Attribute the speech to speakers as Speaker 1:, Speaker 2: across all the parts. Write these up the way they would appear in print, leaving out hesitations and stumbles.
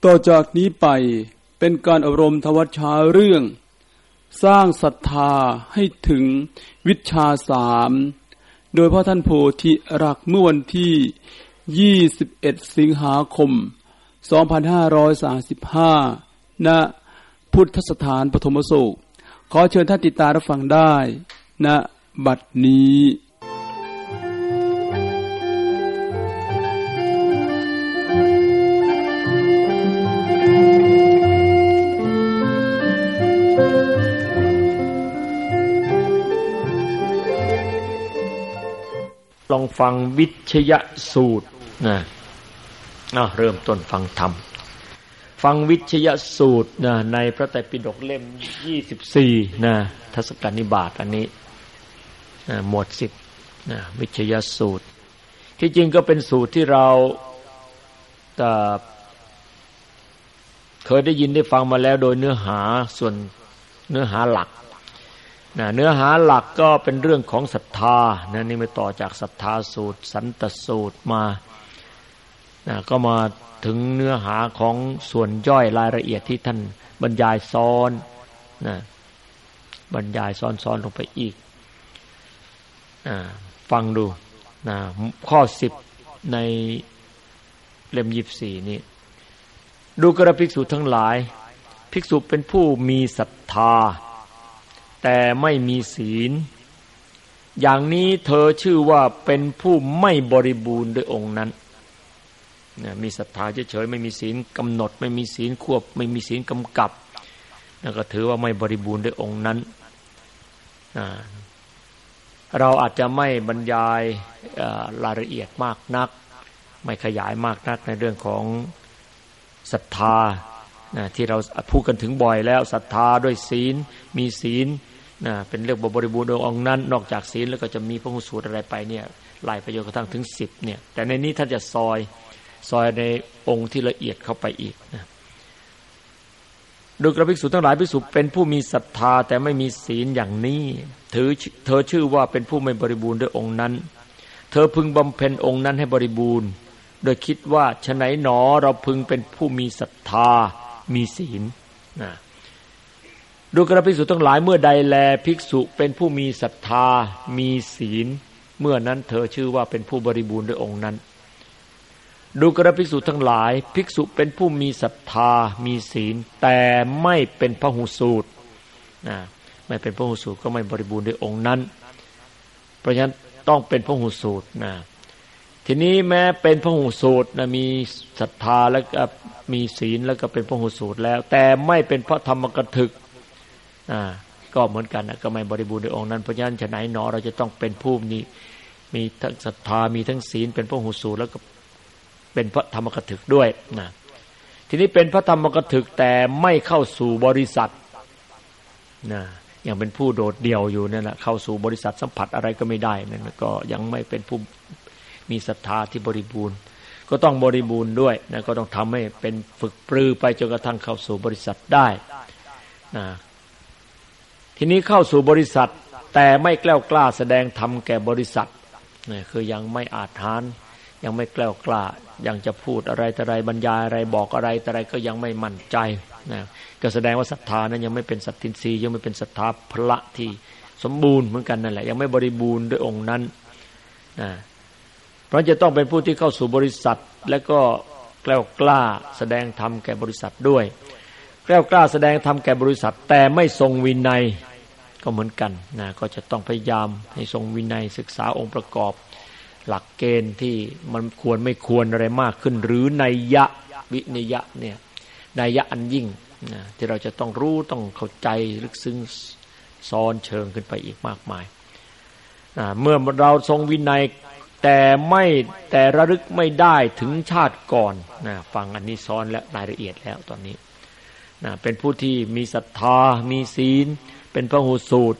Speaker 1: ต่อจากนี้ไปเป็นการอบรมทวชาเรื่องสร้างศรัทธาให้ถึงวิชชา3โดยพระท่านโพธิรักษ์เมื่อวันที่21สิงหาคม2535ณพุทธสถานปฐมโศกขอเชิญท่านติดตามรับฟังได้ณบัดนี้
Speaker 2: ลองฟังวิชยสูตรนะเริ่มต้นฟังธรรมฟังวิชยสูตรนะในพระไตรปิฎกเล่ม24นะทศกัณฐ์นิบาตอันนี้หมวด10นะวิชยสูตรที่จริงก็เป็นสูตรที่เราเคยได้ยินได้ฟังมาแล้วโดยเนื้อหาส่วนเนื้อหาหลักเนื้อหาหลักก็เป็นเรื่องของศรัทธานะนี่ไม่ต่อจากศรัทธาสูตรสันตสูตรมาก็มาถึงเนื้อหาของส่วนย่อยรายละเอียดที่ท่านบรรยายซ้อนบรรยายซ้อนลงไปอีกฟังดูข้อ10ในเล่ม24นี้ดูกระภิกษุทั้งหลายภิกษุเป็นผู้มีศรัทธาแต่ไม่มีศีลอย่างนี้เธอชื่อว่าเป็นผู้ไม่บริบูรณ์ด้วยองค์นั้นมีศรัทธาเฉยๆไม่มีศีลกำหนดไม่มีศีลควบไม่มีศีลกำกับก็ถือว่าไม่บริบูรณ์ด้วยองค์นั้นเราอาจจะไม่บรรยายรายละเอียดมากนักไม่ขยายมากนักในเรื่องของศรัทธาที่เราพูดกันถึงบ่อยแล้วศรัทธาด้วยศีลมีศีลเป็นเรื่องบริบูรณ์โดยองค์นั้นนอกจากศีลแล้วก็จะมีพระหูสูตรอะไรไปเนี่ยไล่ไปจนกระทั่งถึง10เนี่ยแต่ในนี้ท่านจะซอยในองค์ที่ละเอียดเข้าไปอีกดูกระภิกษุทั้งหลายภิกษุเป็นผู้มีศรัทธาแต่ไม่มีศีลอย่างนี้เธอชื่อว่าเป็นผู้ไม่บริบูรณ์ด้วยองค์นั้นเธอพึงบำเพ็ญองค์นั้นให้บริบูรณ์โดยคิดว่าฉะไหนหนอเราพึงเป็นผู้มีศรัทธามีศีลดูกระภิกษุทั้งหลายเมื่อใดแลภิกษุเป็นผู้มีศรัทธามีศีลเมื่อนั้นเธอชื่อว่าเป็นผู้บริบูรณ์ด้วยองค์นั้นดูกระภิกษุทั้งหลายภิกษุเป็นผู้มีศรัทธามีศีลแต่ไม่เป็นพหูสูตรไม่เป็นพหูสูตรก็ไม่บริบูรณ์ด้วยองค์นั้นเพราะฉะนั้นต้องเป็นพหูสูตรทีนี้แม้เป็นพหูสูตรมีศรัทธาแล้วก็มีศีลแล้วก็เป็นพหูสูตรแล้วแต่ไม่เป็นพระธรรมกถึกก็เหมือนกันก็ไม่บริบูรณ์ด้วยองค์นั้นเพราะฉะนั้นฉะไหนหนอเราจะต้องเป็นผู้มีทั้งศรัทธามีทั้งศีลเป็นพหูสูตรแล้วก็เป็นพระธรรมกถึกด้วยทีนี้เป็นพระธรรมกถึกแต่ไม่เข้าสู่บริษัทยังเป็นผู้โดดเดี่ยวอยู่นั่นแหละเข้าสู่บริษัทสัมผัสอะไรก็ไม่ได้นั่นก็ยังไม่เป็นผู้มีศรัทธาที่บริบูรณ์ก็ต้องบริบูรณ์ด้วยก็ต้องทำให้เป็นฝึกปรือไปจนกระทั่งเข้าสู่บริษัทได้ทีนี้เข้าสู่บริษัทแต่ไม่แกล้วกล้าแสดงธรรมแก่บริษัทคือยังไม่อาจหาญยังไม่แกล้วกล้ายังจะพูดอะไรแต่ไรบรรยายอะไรบอกอะไรแต่ไรก็ยังไม่มั่นใจก็แสดงว่าศรัทธานั้นยังไม่เป็นสัตทินรีย์ยังไม่เป็นศรัทธาพละที่สมบูรณ์เหมือนกันนั่นแหละยังไม่บริบูรณ์ด้วยองค์นั้นเพราะจะต้องเป็นผู้ที่เข้าสู่บริษัทและก็แกล้วกล้าแสดงธรรมแก่บริษัทด้วยแกล้วกล้าแสดงธรรมแก่บริษัทแต่ไม่ทรงวินัยก็เหมือนกันก็จะต้องพยายามให้ทรงวินัยศึกษาองค์ประกอบหลักเกณฑ์ที่มันควรไม่ควรอะไรมากขึ้นหรือนัยยะวินัยยะเนี่ยนัยยะอันยิ่งที่เราจะต้องรู้ต้องเข้าใจลึกซึ้งซ้อนเชิงขึ้นไปอีกมากมายเมื่อเราทรงวินัยแต่ระลึกไม่ได้ถึงชาติก่อนฟังอันนี้ซ้อนและรายละเอียดแล้วตอนนี้เป็นผู้ที่มีศรัทธามีศีลเป็นพหูสูตร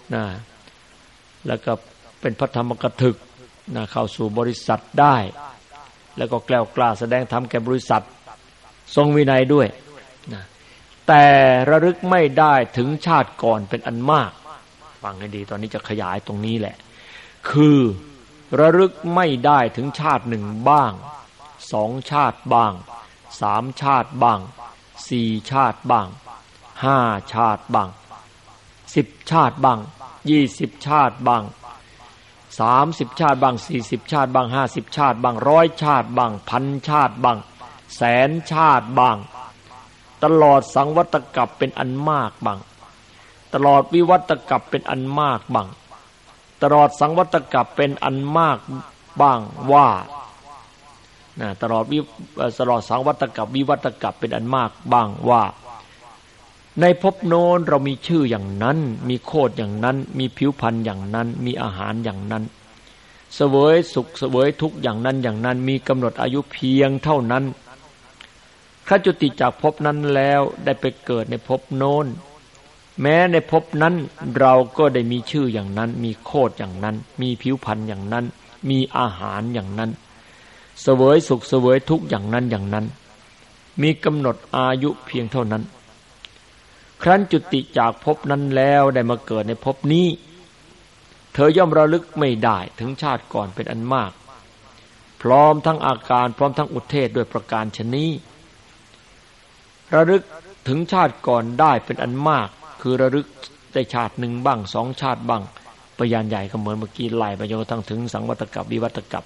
Speaker 2: แล้วก็เป็นพระธรรมกถึกเข้าสู่บริษัทได้แล้วก็แกล้วกล้าแสดงธรรมแก่บริษัททรงวินัยด้วยแต่ระลึกไม่ได้ถึงชาติก่อนเป็นอันมากฟังให้ดีตอนนี้จะขยายตรงนี้แหละคือระลึกไม่ได้ถึงชาติหนึ่งบ้าง2ชาติบ้าง 3 ชาติบ้าง4 ชาติบ้าง5 ชาติบ้าง10 ชาติบ้าง20 ชาติบ้าง30 ชาติบ้าง40 ชาติบ้าง50 ชาติบ้าง100 ชาติบ้าง1,000 ชาติบ้างแสนชาติบ้างตลอดสังวัตกัปเป็นอันมากบ้างตลอดวิวัตกัปเป็นอันมากบ้างตลอดสังวัตกัปเป็นอันมากบ้างว่าตลอดสังวัตกัปวิวัตกัปเป็นอันมากบ้างว่าในภพโน้นเรามีชื่ออย่างนั้นมีโคตรอย่างนั้นมีผิวพรรณอย่างนั้นมีอาหารอย่างนั้นเสวยสุขเสวยทุกข์อย่างนั้นอย่างนั้นมีกำหนดอายุเพียงเท่านั้นข้าจุติจากภพนั้นแล้วได้ไปเกิดในภพโน้นแม้ในภพนั้นเราก็ได้มีชื่ออย่างนั้นมีโคตรอย่างนั้นมีผิวพรรณอย่างนั้นมีอาหารอย่างนั้นเสวยสุขเสวยทุกข์อย่างนั้นอย่างนั้นมีกำหนดอายุเพียงเท่านั้นครั้นจุติจากภพนั้นแล้วได้มาเกิดในภพนี้เธอย่อมระลึกไม่ได้ถึงชาติก่อนเป็นอันมากพร้อมทั้งอาการพร้อมทั้งอุเทศด้วยประการฉะนี้ระลึกถึงชาติก่อนได้เป็นอันมากคือระลึกได้ชาติหนึ่งบ้าง2 ชาติบ้างปยานใหญ่ก็เหมือนเมื่อกี้ไล่ไปจนกระทั่งถึงสังวัตกัปวิวัตกัป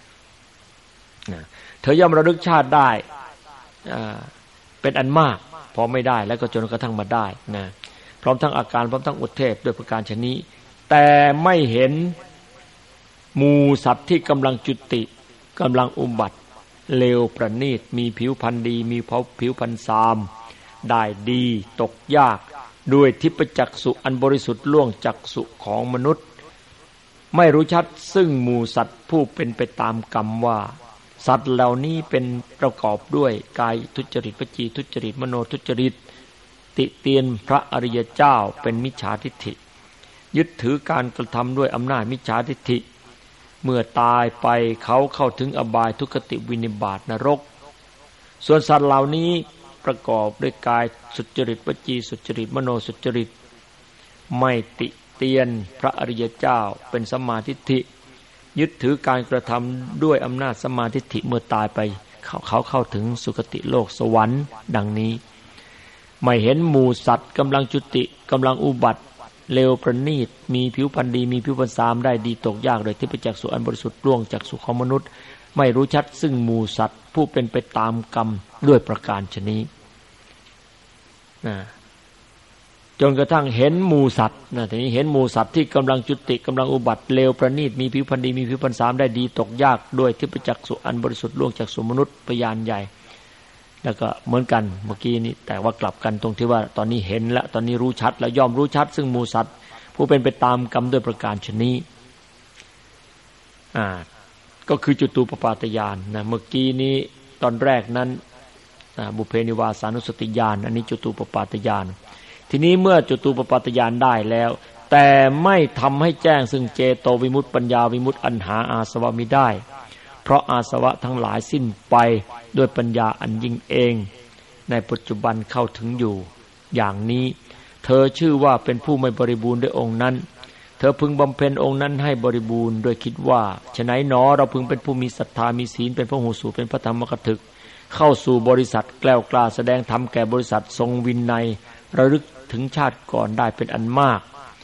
Speaker 2: เธอย่อมระลึกชาติได้เป็นอันมากพอไม่ได้แล้วก็จนกระทั่งมาได้นะพร้อมทั้งอาการพร้อมทั้งอุเทศด้วยประการฉะนี้แต่ไม่เห็นหมู่สัตว์ที่กำลังจุติกำลังอุบัติเลวประณีตมีผิวพรรณดีมีผิวพรรณซามได้ดีตกยากด้วยทิพจักษุอันบริสุทธิ์ล่วงจักษุของมนุษย์ไม่รู้ชัดซึ่งหมู่สัตว์ผู้เป็นไปตามกรรมว่าสัตว์เหล่านี้เป็นประกอบด้วยกายทุจริตวจีทุจริตมโนทุจริตติเตียนพระอริยเจ้าเป็นมิจฉาทิฏฐิยึดถือการกระทำด้วยอำนาจมิจฉาทิฏฐิเมื่อตายไปเขาเข้าถึงอบายทุกขติวินิบาตนรกส่วนสัตว์เหล่านี้ประกอบด้วยกายสุจริตวจีสุจริตมโนสุจริตไม่ติเตียนพระอริยเจ้าเป็นสัมมาทิฏฐิยึดถือการกระทำด้วยอำนาจสัมมาทิฏฐิเมื่อตายไปเขาเข้าถึงสุคติโลกสวรรค์ดังนี้ไม่เห็นหมู่สัตว์กำลังจุติกำลังอุบัติเลวประณีตมีผิวพรรณดีมีผิวพรรณซามได้ดีตกยากโดยทิพจักษุอันบริสุทธิ์ล่วงจักษุของมนุษย์ไม่รู้ชัดซึ่งหมู่สัตว์ผู้เป็นไปตามกรรมด้วยประการฉะนี้จนกระทั่งเห็นหมู่สัตว์ทีนี้เห็นหมู่สัตว์ที่กำลังจุติกำลังอุบัติเลวประณีตมีผิวพรรณดีมีผิวพรรณซามได้ดีตกยากด้วยทิพจักษุอันบริสุทธิ์ล่วงจักษุมนุษย์พยานใหญ่แล้วก็เหมือนกันเมื่อกี้นี้แต่ว่ากลับกันตรงที่ว่าตอนนี้เห็นแล้วตอนนี้รู้ชัดแล้วย่อมรู้ชัดซึ่งหมู่สัตว์ผู้เป็นไปตามกรรมด้วยประการฉะนี้ก็คือจตุปปาตญาณนะเมื่อกี้นี้ตอนแรกนั้นบุพเพนิวาสานุสติญาณอันนี้จตุปปาตญาณทีนี้เมื่อจตุปปาตญาณได้แล้วแต่ไม่ทำให้แจ้งซึ่งเจโตวิมุตติปัญญาวิมุตติอันหาอาสวะมิได้เพราะอาสวะทั้งหลายสิ้นไปด้วยปัญญาอันยิ่งเองในปัจจุบันเข้าถึงอยู่อย่างนี้เธอชื่อว่าเป็นผู้ไม่บริบูรณ์ด้วยองค์นั้นเธอพึงบำเพ็ญองค์นั้นให้บริบูรณ์โดยคิดว่าฉะไหนหนอเราพึงเป็นผู้มีศรัทธามีศีลเป็นพหูสูตรเป็นพระธรรมกถึกเข้าสู่บริษัทแกล้วกล้าแสดงธรรมแก่บริษัททรงวินัยระลึกถึงชาติก่อนได้เป็นอันมาก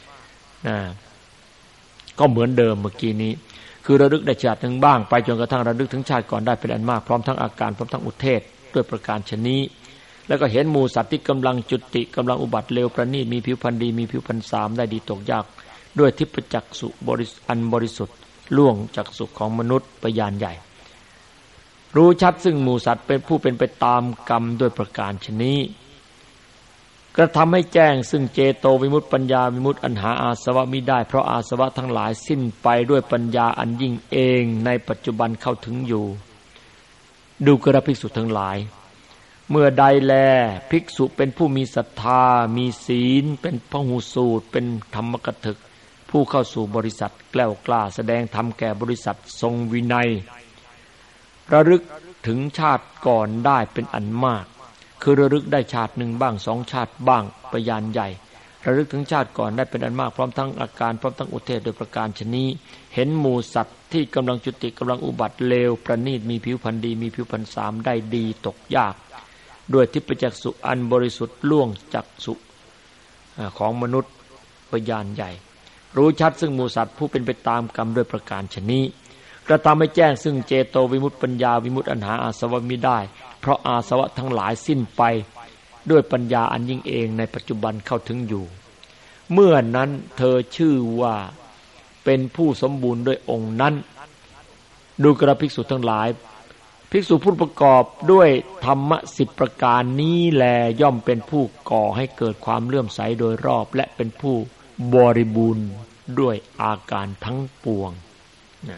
Speaker 2: ก็เหมือนเดิมเมื่อกี้นี้คือระลึกได้ชาติหนึ่งบ้างไปจนกระทั่งระลึกถึงชาติก่อนได้เป็นอันมากพร้อมทั้งอาการพร้อมทั้งอุเทศด้วยประการฉะนี้แล้วก็เห็นหมู่สัตว์ที่กำลังจุติกำลังอุบัติเลวประณีตมีผิวพรรณดีมีผิวพรรณซามได้ดีตกยากด้วยทิพจักษุอันบริสุทธิ์ล่วงจักษุของมนุษย์ปยานใหญ่รู้ชัดซึ่งหมู่สัตว์เป็นผู้เป็นไปตามกรรมด้วยประการฉะนี้กระทำให้แจ้งซึ่งเจโตวิมุตติปัญญาวิมุตติอันหาอาสวะมิได้เพราะอาสวะทั้งหลายสิ้นไปด้วยปัญญาอันยิ่งเองในปัจจุบันเข้าถึงอยู่ดูกระภิกษุทั้งหลายเมื่อใดแลภิกษุเป็นผู้มีศรัทธามีศีลเป็นพหูสูตรเป็นธรรมกถึกผู้เข้าสู่บริษัทแกล้วกล้าแสดงธรรมแก่บริษัททรงวินัยระลึกถึงชาติก่อนได้เป็นอันมากคือระลึกได้ชาติหนึ่งบ้าง2 ชาติบ้างปยานใหญ่ระลึกถึงชาติก่อนได้เป็นอันมากพร้อมทั้งอาการพร้อมทั้งอุเทศโดยประการฉะนี้เห็นหมู่สัตว์ที่กำลังจุติกำลังอุบัติเลวประณีตมีผิวพรรณดีมีผิวพรรณสามได้ดีตกยากด้วยทิพจักษุอันบริสุทธิ์ล่วงจักษุของมนุษย์วิญญาณใหญ่รู้ชัดซึ่งหมู่สัตว์ผู้เป็นไปตามกรรมด้วยประการฉะนี้กระทำให้แจ้งซึ่งเจโตวิมุตติปัญญาวิมุตติอันหาอาสวะมิได้เพราะอาสวะทั้งหลายสิ้นไปด้วยปัญญาอันยิ่งเองในปัจจุบันเข้าถึงอยู่เมื่อนั้นเธอชื่อว่าเป็นผู้สมบูรณ์ด้วยองค์นั้นดูกระภิกษุทั้งหลายภิกษุผู้ประกอบด้วยธรรมะ10ประการนี้แลย่อมเป็นผู้ก่อให้เกิดความเลื่อมใสโดยรอบและเป็นผู้บริบูรณ์ด้วยอาการทั้งปวงนะ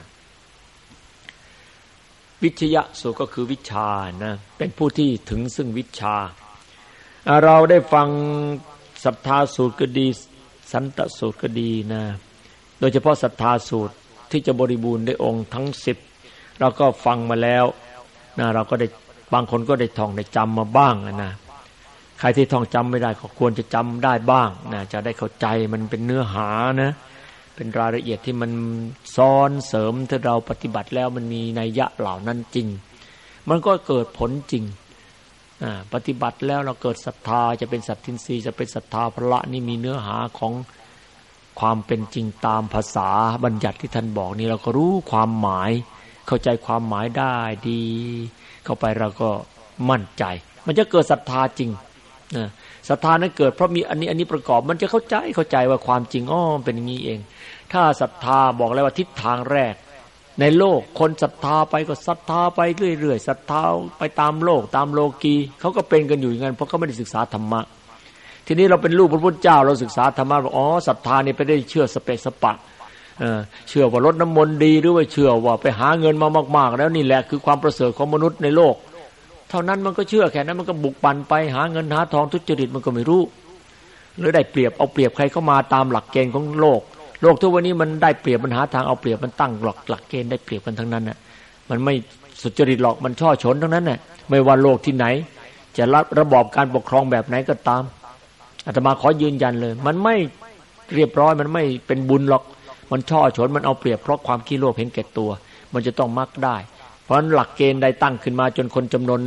Speaker 2: วิชยะสูตรก็คือวิชานะเป็นผู้ที่ถึงซึ่งวิชาเราได้ฟังศรัทธาสูตรก็ดีสันตสูตรก็ดีนะโดยเฉพาะศรัทธาสูตรที่จะบริบูรณ์ด้วยองค์ทั้ง10เราก็ฟังมาแล้วนะเราก็ได้บางคนก็ได้ท่องได้จำมาบ้างนะใครที่ท่องจำไม่ได้ก็ควรจะจำได้บ้างนะจะได้เข้าใจมันเป็นเนื้อหานะเป็นรายละเอียดที่มันซ้อนเสริมที่เราปฏิบัติแล้วมันมีนัยยะเหล่านั้นจริงมันก็เกิดผลจริงปฏิบัติแล้วเราเกิดศรัทธาจะเป็นสัตทินรีจะเป็นศรัทธาพละนี่มีเนื้อหาของความเป็นจริงตามภาษาบัญญัติที่ท่านบอกนี่เราก็รู้ความหมายเข้าใจความหมายได้ดีเข้าไปเราก็มั่นใจมันจะเกิดศรัทธาจริงศรัทธานั้นเกิดเพราะมีอันนี้ประกอบมันจะเข้าใจว่าความจริงเป็นอย่างนี้เองถ้าศรัทธาบอกแล้วว่าทิศทางแรกในโลกคนศรัทธาไปก็ศรัทธาไปเรื่อยๆศรัทธาไปตามโลกตามโลกีเขาก็เป็นกันอยู่อย่างนั้นเพราะเขาไม่ได้ศึกษาธรรมะทีนี้เราเป็นลูกพระพุทธเจ้าเราศึกษาธรรมะบอกศรัทธานี่ไปได้เชื่อสเปะสปะเชื่อว่ารดน้ำมนต์ดีหรือว่าเชื่อว่าไปหาเงินมามากๆแล้วนี่แหละคือความประเสริฐของมนุษย์ในโลกเท่านั้นมันก็เชื่อแค่นั้นมันก็บุกปั่นไปหาเงินหาทองทุจริตมันก็ไม่รู้หรือได้เปรียบเอาเปรียบใครเข้ามาตามหลักเกณฑ์ของโลกทุกวันนี้มันได้เปรียบมันหาทางเอาเปรียบมันตั้งหลักเกณฑ์ได้เปรียบกันทั้งนั้นน่ะมันไม่สุจริตหรอกมันช่อฉนทั้งนั้นน่ะไม่ว่าโลกที่ไหนจะระบอบการปกครองแบบไหนก็ตามอาตมาขอยืนยันเลยมันไม่เรียบร้อยมันไม่เป็นบุญหรอกมันช่อฉนมันเอาเปรียบเพราะความขี้โลภเห็นแก่ตัวมันจะต้องมักได้เพราะฉะนั้นหลักเกณฑ์ใดตั้งขึ้นมาจนคนจำนวน